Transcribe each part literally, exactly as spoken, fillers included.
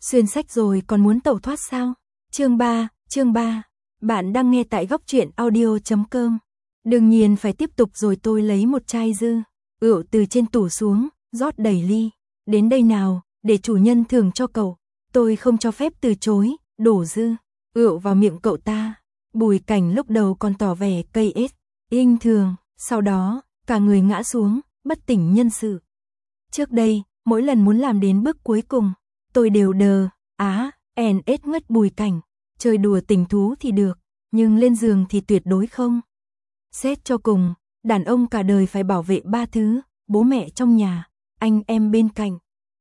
Xuyên sách rồi còn muốn tẩu thoát sao? Chương ba, chương ba. Bạn đang nghe tại góc truyện audio chấm com. Đương nhiên phải tiếp tục rồi, tôi lấy một chai dư rượu từ trên tủ xuống, rót đầy ly. Đến đây nào, để chủ nhân thưởng cho cậu. Tôi không cho phép từ chối, đổ dư rượu vào miệng cậu ta. Bùi Cảnh lúc đầu còn tỏ vẻ cây ết, inh thường, sau đó, cả người ngã xuống, bất tỉnh nhân sự. Trước đây, mỗi lần muốn làm đến bước cuối cùng, tôi đều đờ, á, en ết ngất Bùi Cảnh. Chơi đùa tình thú thì được, nhưng lên giường thì tuyệt đối không. Xét cho cùng, đàn ông cả đời phải bảo vệ ba thứ: bố mẹ trong nhà, anh em bên cạnh,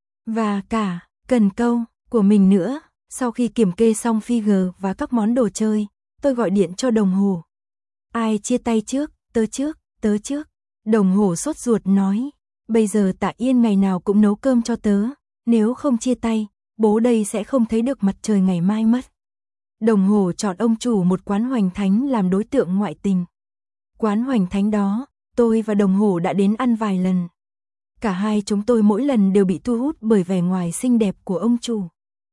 và cả cần câu của mình nữa. Sau khi kiểm kê xong figure và các món đồ chơi, tôi gọi điện cho đồng hồ. Ai chia tay trước? Tớ trước, tớ trước. Đồng hồ sốt ruột nói, bây giờ Tạ Yên ngày nào cũng nấu cơm cho tớ, nếu không chia tay, bố đây sẽ không thấy được mặt trời ngày mai mất. Đồng hồ chọn ông chủ một quán Hoành Thánh làm đối tượng ngoại tình. Quán Hoành Thánh đó, tôi và đồng hồ đã đến ăn vài lần. Cả hai chúng tôi mỗi lần đều bị thu hút bởi vẻ ngoài xinh đẹp của ông chủ.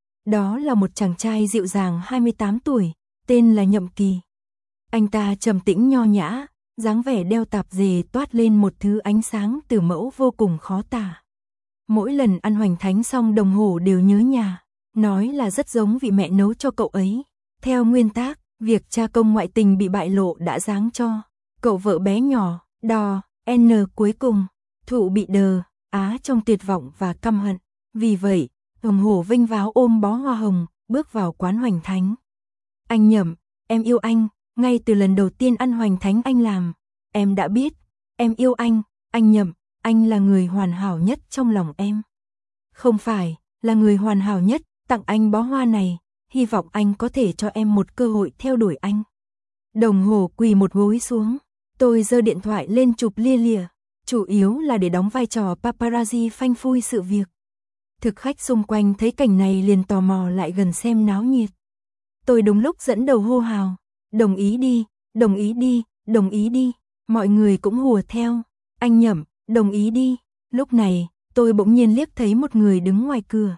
Đó là một chàng trai dịu dàng hai mươi tám tuổi, tên là Nhậm Kỳ. Anh ta trầm tĩnh nho nhã, dáng vẻ đeo tạp dề toát lên một thứ ánh sáng từ mẫu vô cùng khó tả. Mỗi lần ăn Hoành Thánh xong đồng hồ đều nhớ nhà, nói là rất giống vị mẹ nấu cho cậu ấy. Theo nguyên tắc, việc cha công ngoại tình bị bại lộ đã giáng cho cậu vợ bé nhỏ, đò, N cuối cùng, Thụ bị đờ, á trong tuyệt vọng và căm hận. Vì vậy, đồng hồ vênh váo ôm bó hoa hồng, bước vào quán Hoành Thánh. Anh Nhậm, em yêu anh, ngay từ lần đầu tiên ăn Hoành Thánh anh làm, em đã biết, em yêu anh, anh Nhậm, anh là người hoàn hảo nhất trong lòng em. Không phải, là người hoàn hảo nhất, tặng anh bó hoa này, hy vọng anh có thể cho em một cơ hội theo đuổi anh. Đồng hồ quỳ một gối xuống, tôi giơ điện thoại lên chụp lia lịa, chủ yếu là để đóng vai trò paparazzi phanh phui sự việc. Thực khách xung quanh thấy cảnh này liền tò mò lại gần xem náo nhiệt. Tôi đúng lúc dẫn đầu hô hào, đồng ý đi, đồng ý đi, đồng ý đi, mọi người cũng hùa theo, anh Nhậm, đồng ý đi. Lúc này, tôi bỗng nhiên liếc thấy một người đứng ngoài cửa.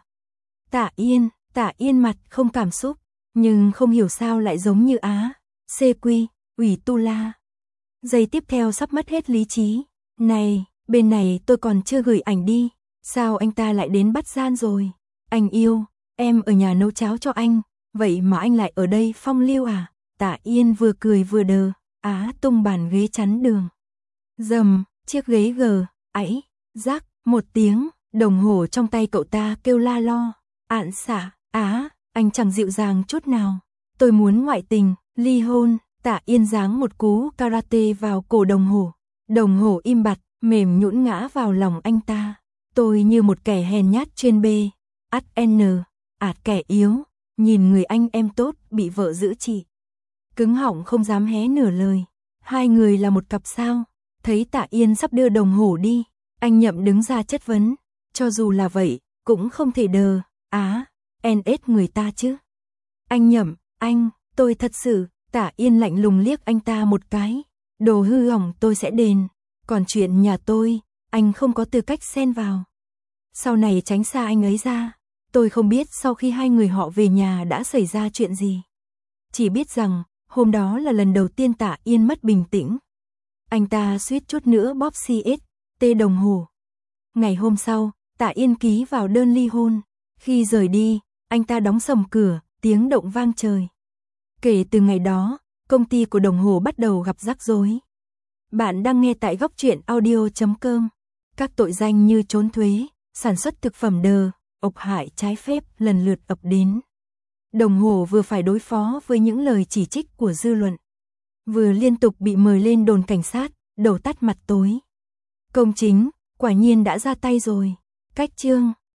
Tạ Yên, Tạ Yên mặt không cảm xúc, nhưng không hiểu sao lại giống như Á, xê quy, ủy tu la. Giây tiếp theo sắp mất hết lý trí. Này, bên này tôi còn chưa gửi ảnh đi, sao anh ta lại đến bắt gian rồi? Anh yêu, em ở nhà nấu cháo cho anh, vậy mà anh lại ở đây phong lưu à? Tạ Yên vừa cười vừa đờ, Á tung bàn ghế chắn đường. Dầm, chiếc ghế gờ, ấy, rắc, một tiếng, đồng hồ trong tay cậu ta kêu la lo. Ạn xả, Á, anh chẳng dịu dàng chút nào. Tôi muốn ngoại tình, ly hôn. Tạ Yên giáng một cú karate vào cổ đồng hồ. Đồng hồ im bặt, mềm nhũn ngã vào lòng anh ta. Tôi như một kẻ hèn nhát trên bê, ắt n, ạt kẻ yếu, nhìn người anh em tốt bị vợ giữ trị. Cứng họng không dám hé nửa lời. Hai người là một cặp sao? Thấy Tạ Yên sắp đưa đồng hồ đi, anh Nhậm đứng ra chất vấn. Cho dù là vậy, cũng không thể đờ, á, en ết người ta chứ. Anh Nhậm, anh, tôi thật sự. Tạ Yên lạnh lùng liếc anh ta một cái. Đồ hư hỏng tôi sẽ đền, còn chuyện nhà tôi, anh không có tư cách xen vào. Sau này tránh xa anh ấy ra. Tôi không biết sau khi hai người họ về nhà đã xảy ra chuyện gì. Chỉ biết rằng, hôm đó là lần đầu tiên Tạ Yên mất bình tĩnh. Anh ta suýt chút nữa bóp xê ét tê đồng hồ. Ngày hôm sau, Tạ Yên ký vào đơn ly hôn. Khi rời đi, anh ta đóng sầm cửa, tiếng động vang trời. Kể từ ngày đó, công ty của đồng hồ bắt đầu gặp rắc rối. Bạn đang nghe tại góc truyện audio chấm com. Các tội danh như trốn thuế, sản xuất thực phẩm đờ, ộc hại trái phép lần lượt ập đến. Đồng hồ vừa phải đối phó với những lời chỉ trích của dư luận, vừa liên tục bị mời lên đồn cảnh sát, đầu tắt mặt tối. Công chính, quả nhiên đã ra tay rồi. Cách chương